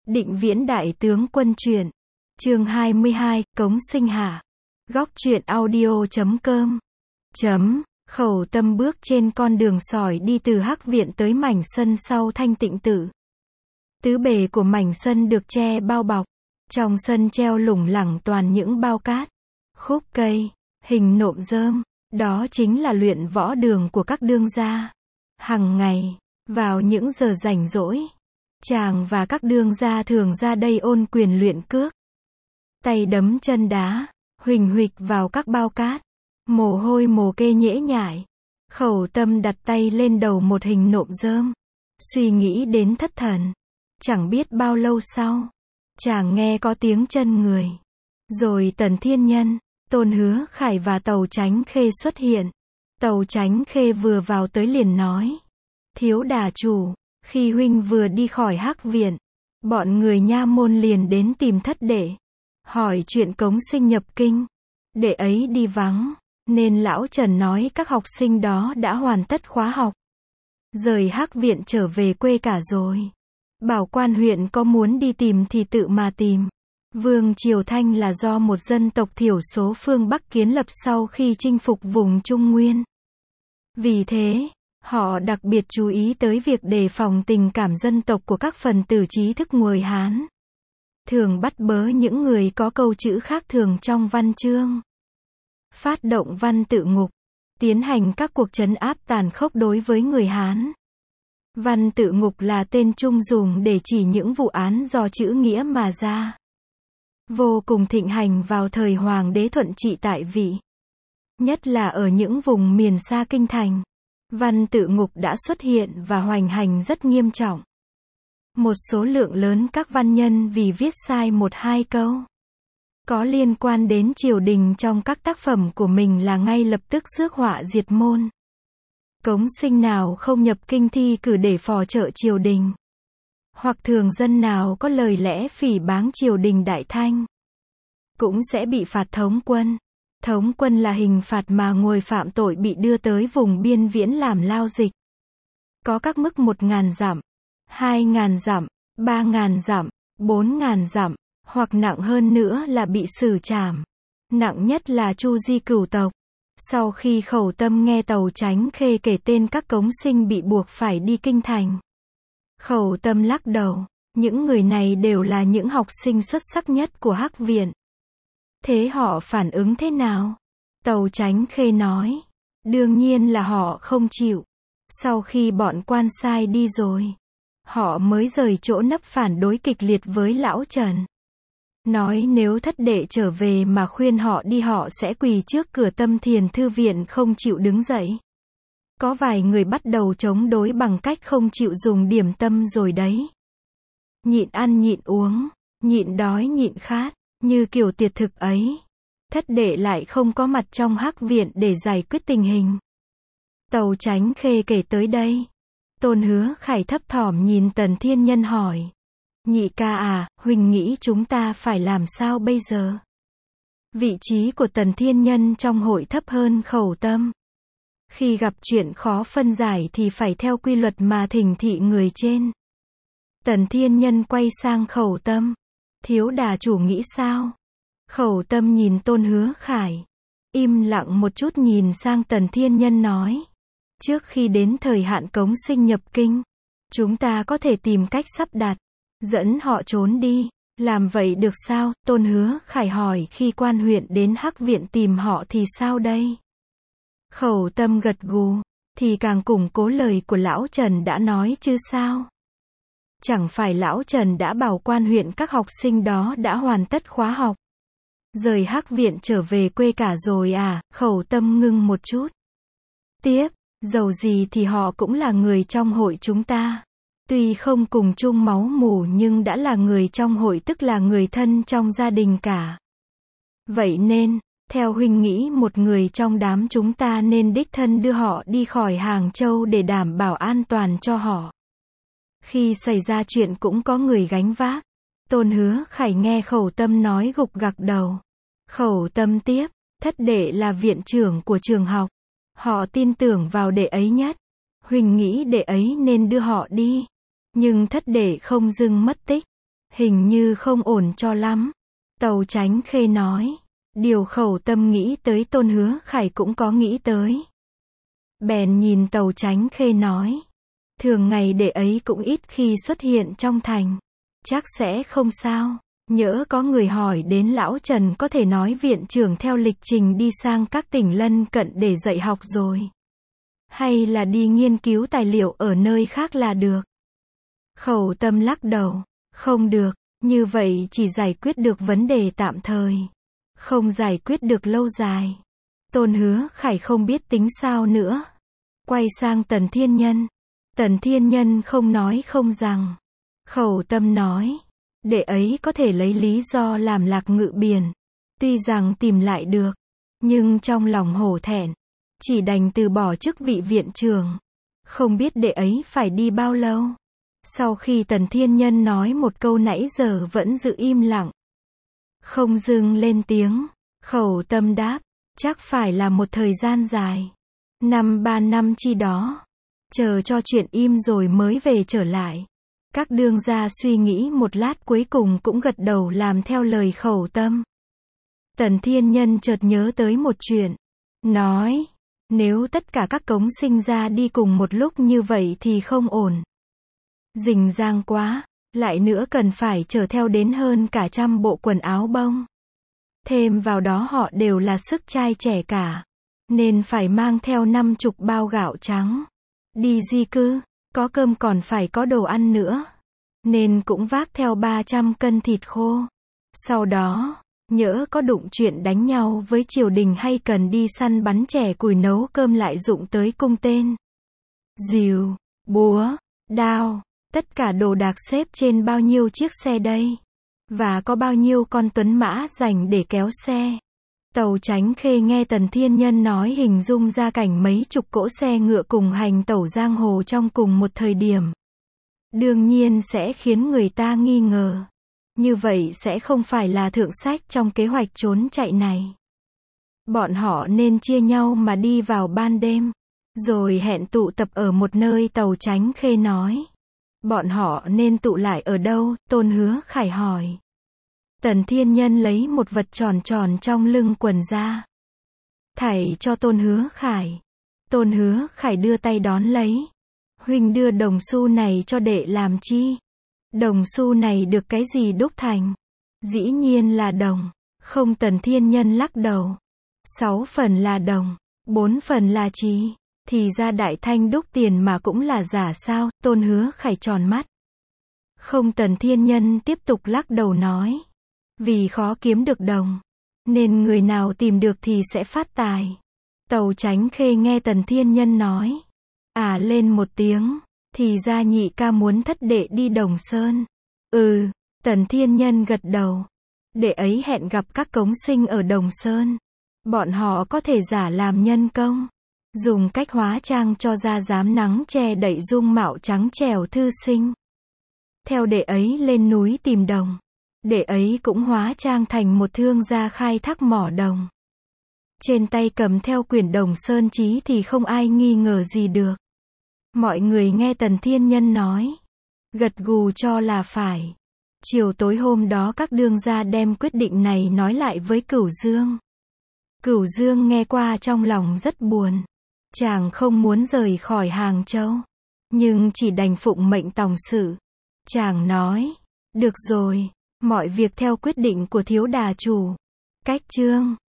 Định Viễn Đại Tướng Quân truyện. Chương 22, Cống Sinh Hạ. Góc truyện audio.com. Khẩu Tâm bước trên con đường sỏi đi từ Hắc Viện tới mảnh sân sau Thanh Tịnh Tự. Tứ bề của mảnh sân được che bao bọc. Trong sân treo lủng lẳng toàn những bao cát, khúc cây, hình nộm rơm. Đó chính là luyện võ đường của các đương gia. Hằng ngày, vào những giờ rảnh rỗi, chàng và các đương gia thường ra đây ôn quyền luyện cước. Tay đấm chân đá, huỳnh huỵch vào các bao cát. Mồ hôi mồ kê nhễ nhại. Khẩu Tâm đặt tay lên đầu một hình nộm rơm. Suy nghĩ đến thất thần. Chẳng biết bao lâu sau, chàng nghe có tiếng chân người. Rồi Tần Thiên Nhân, Tôn Hứa Khải và Tàu Chánh Khê xuất hiện. Tàu Chánh Khê vừa vào tới liền nói: Thiếu đà chủ, khi huynh vừa đi khỏi Hắc Viện, bọn người nha môn liền đến tìm thất đệ, hỏi chuyện Cống Sinh nhập kinh. Đệ ấy đi vắng, nên lão Trần nói các học sinh đó đã hoàn tất khóa học, rời Hắc Viện trở về quê cả rồi. Bảo quan huyện có muốn đi tìm thì tự mà tìm. Vương Triều Thanh là do một dân tộc thiểu số phương Bắc kiến lập sau khi chinh phục vùng Trung Nguyên. Vì thế, họ đặc biệt chú ý tới việc đề phòng tình cảm dân tộc của các phần tử trí thức người Hán. Thường bắt bớ những người có câu chữ khác thường trong văn chương. Phát động văn tự ngục, tiến hành các cuộc trấn áp tàn khốc đối với người Hán. Văn tự ngục là tên chung dùng để chỉ những vụ án do chữ nghĩa mà ra. Vô cùng thịnh hành vào thời Hoàng đế Thuận trị tại vị. Nhất là ở những vùng miền xa kinh thành. Văn tự ngục đã xuất hiện và hoành hành rất nghiêm trọng. Một số lượng lớn các văn nhân vì viết sai một hai câu có liên quan đến triều đình trong các tác phẩm của mình là ngay lập tức rước họa diệt môn. Cống Sinh nào không nhập kinh thi cử để phò trợ triều đình, hoặc thường dân nào có lời lẽ phỉ báng triều đình Đại Thanh, cũng sẽ bị phạt thống quân. Thống quân là hình phạt mà người phạm tội bị đưa tới vùng biên viễn làm lao dịch. Có các mức 1.000 dặm, 2.000 dặm, 3.000 dặm, 4.000 dặm, hoặc nặng hơn nữa là bị xử trảm. Nặng nhất là chu di cửu tộc. Sau khi Khẩu Tâm nghe Tàu Chánh Khê kể tên các Cống Sinh bị buộc phải đi kinh thành, Khẩu Tâm lắc đầu. Những người này đều là những học sinh xuất sắc nhất của Hắc Viện. Thế họ phản ứng thế nào? Tàu Chánh Khê nói: Đương nhiên là họ không chịu. Sau khi bọn quan sai đi rồi, họ mới rời chỗ nấp phản đối kịch liệt với lão Trần. Nói nếu thất đệ trở về mà khuyên họ đi họ sẽ quỳ trước cửa Tâm Thiền Thư Viện không chịu đứng dậy. Có vài người bắt đầu chống đối bằng cách không chịu dùng điểm tâm rồi đấy. Nhịn ăn nhịn uống, nhịn đói nhịn khát, như kiểu tiệt thực ấy. Thất đệ lại không có mặt trong Hắc Viện để giải quyết tình hình. Tàu Chánh Khê kể tới đây. Tôn Hứa Khải thấp thỏm nhìn Tần Thiên Nhân hỏi: Nhị ca à, huynh nghĩ chúng ta phải làm sao bây giờ? Vị trí của Tần Thiên Nhân trong hội thấp hơn Khẩu Tâm. Khi gặp chuyện khó phân giải thì phải theo quy luật mà thỉnh thị người trên. Tần Thiên Nhân quay sang Khẩu Tâm: Thiếu đà chủ nghĩ sao? Khẩu Tâm nhìn Tôn Hứa Khải, im lặng một chút nhìn sang Tần Thiên Nhân nói: Trước khi đến thời hạn Cống Sinh nhập kinh, chúng ta có thể tìm cách sắp đặt, dẫn họ trốn đi. Làm vậy được sao? Tôn Hứa Khải hỏi. Khi quan huyện đến Hắc Viện tìm họ thì sao đây? Khẩu Tâm gật gù. Thì càng củng cố lời của lão Trần đã nói chứ sao? Chẳng phải lão Trần đã bảo quan huyện các học sinh đó đã hoàn tất khóa học, rời Hắc Viện trở về quê cả rồi à? Khẩu Tâm ngưng một chút. Tiếp, dầu gì thì họ cũng là người trong hội chúng ta. Tuy không cùng chung máu mủ nhưng đã là người trong hội, tức là người thân trong gia đình cả. Vậy nên, theo huynh nghĩ một người trong đám chúng ta nên đích thân đưa họ đi khỏi Hàng Châu để đảm bảo an toàn cho họ. Khi xảy ra chuyện cũng có người gánh vác. Tôn Hứa Khải nghe Khẩu Tâm nói gục gặc đầu. Khẩu Tâm tiếp: Thất đệ là viện trưởng của trường học. Họ tin tưởng vào đệ ấy nhất. Huynh nghĩ đệ ấy nên đưa họ đi. Nhưng thất đệ không dưng mất tích. Hình như không ổn cho lắm. Tàu Chánh Khê nói. Điều Khẩu Tâm nghĩ tới Tôn Hứa Khải cũng có nghĩ tới. Bèn nhìn Tàu Chánh Khê nói. Thường ngày đệ ấy cũng ít khi xuất hiện trong thành. Chắc sẽ không sao. Nhỡ có người hỏi đến lão Trần có thể nói viện trưởng theo lịch trình đi sang các tỉnh lân cận để dạy học rồi. Hay là đi nghiên cứu tài liệu ở nơi khác là được. Khẩu Tâm lắc đầu. Không được, như vậy chỉ giải quyết được vấn đề tạm thời. Không giải quyết được lâu dài. Tôn Hứa Khải không biết tính sao nữa. Quay sang Tần Thiên Nhân. Tần Thiên Nhân không nói không rằng. Khẩu Tâm nói. Đệ ấy có thể lấy lý do làm Lạc Ngự Biển. Tuy rằng tìm lại được. Nhưng trong lòng hổ thẹn. Chỉ đành từ bỏ chức vị viện trưởng. Không biết đệ ấy phải đi bao lâu. Sau khi Tần Thiên Nhân nói một câu nãy giờ vẫn giữ im lặng. Không dừng lên tiếng. Khẩu Tâm đáp. Chắc phải là một thời gian dài. 3 năm chi đó. Chờ cho chuyện im rồi mới về trở lại. Các đương gia suy nghĩ một lát cuối cùng cũng gật đầu làm theo lời Khẩu Tâm. Tần Thiên Nhân chợt nhớ tới một chuyện. Nói. Nếu tất cả các cống sinh ra đi cùng một lúc như vậy thì không ổn. Rình rang quá. Lại nữa cần phải chở theo đến hơn cả 100 bộ quần áo bông. Thêm vào đó họ đều là sức trai trẻ cả. Nên phải mang theo 50 bao gạo trắng. Đi di cư, có cơm còn phải có đồ ăn nữa. Nên cũng vác theo 300 cân thịt khô. Sau đó, nhỡ có đụng chuyện đánh nhau với triều đình hay cần đi săn bắn trẻ củi nấu cơm lại dụng tới cung tên. Rìu, búa, đao, tất cả đồ đạc xếp trên bao nhiêu chiếc xe đây? Và có bao nhiêu con tuấn mã dành để kéo xe? Tàu Chánh Khê nghe Tần Thiên Nhân nói hình dung ra cảnh mấy chục cỗ xe ngựa cùng hành tẩu giang hồ trong cùng một thời điểm. Đương nhiên sẽ khiến người ta nghi ngờ. Như vậy sẽ không phải là thượng sách trong kế hoạch trốn chạy này. Bọn họ nên chia nhau mà đi vào ban đêm. Rồi hẹn tụ tập ở một nơi. Tàu Chánh Khê nói. Bọn họ nên tụ lại ở đâu? Tôn Hứa Khải hỏi. Tần Thiên Nhân lấy một vật tròn tròn trong lưng quần ra. Thảy cho Tôn Hứa Khải. Tôn Hứa Khải đưa tay đón lấy. Huynh đưa đồng xu này cho đệ làm chi? Đồng xu này được cái gì đúc thành? Dĩ nhiên là đồng. Không. Tần Thiên Nhân lắc đầu. 6 phần là đồng, 4 phần là trì. Thì ra Đại Thanh đúc tiền mà cũng là giả sao? Tôn Hứa Khải tròn mắt. Không. Tần Thiên Nhân tiếp tục lắc đầu nói. Vì khó kiếm được đồng. Nên người nào tìm được thì sẽ phát tài. Tàu Chánh Khê nghe Tần Thiên Nhân nói. Lên một tiếng. Thì ra nhị ca muốn thất đệ đi Đồng Sơn. Tần Thiên Nhân gật đầu. Đệ ấy hẹn gặp các cống sinh ở Đồng Sơn. Bọn họ có thể giả làm nhân công. Dùng cách hóa trang cho ra dám nắng che đậy dung mạo trắng trẻo thư sinh. Theo đệ ấy lên núi tìm đồng. Đệ ấy cũng hóa trang thành một thương gia khai thác mỏ đồng. Trên tay cầm theo quyển Đồng Sơn Chí thì không ai nghi ngờ gì được. Mọi người nghe Tần Thiên Nhân nói. Gật gù cho là phải. Chiều tối hôm đó các đương gia đem quyết định này nói lại với Cửu Dương. Cửu Dương nghe qua trong lòng rất buồn. Chàng không muốn rời khỏi Hàng Châu. Nhưng chỉ đành phụng mệnh tòng sự. Chàng nói. Được rồi. Mọi việc theo quyết định của thiếu đà chủ. Cách chương